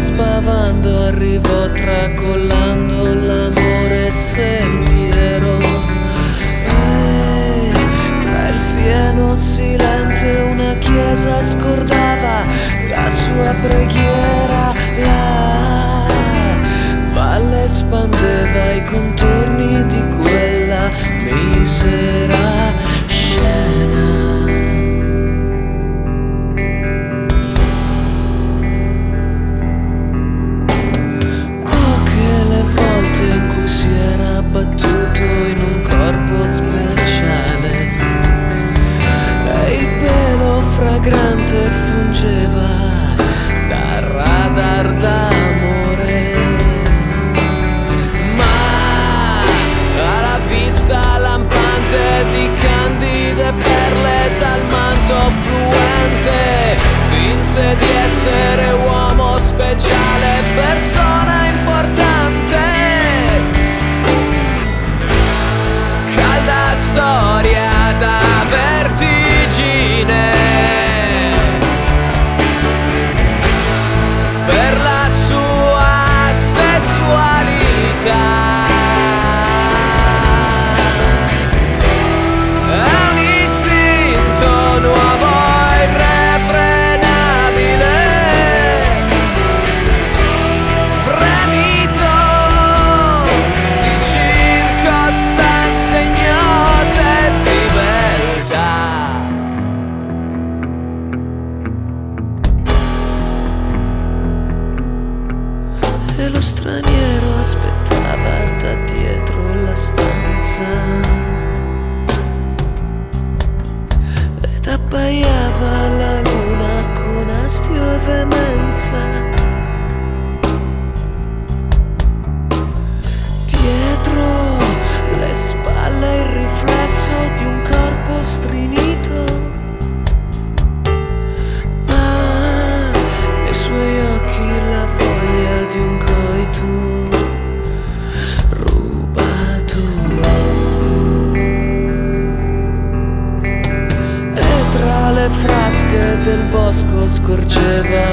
spavando arrivò tracollando l'amore sentiero. E tra il fieno silente una chiesa scordava la sua preghiera. La valle spandeva i contorni di quella misera scena. In cui si era battuto in un corpo speciale e il pelo fragrante fungeva da radar d'amore, ma alla vista lampante di candide perle dal manto fluente finse di essere uomo speciale, persona importante. Calda storia da vertigine per la sua sessualità. E lo straniero aspettava da dietro la stanza ed abbaiava la luna con astio e veemenza. Dietro le spalle il riflesso di un corpo strinito, ma nei suoi occhi la voglia di un coito rubato. E tra le frasche del bosco scorgeva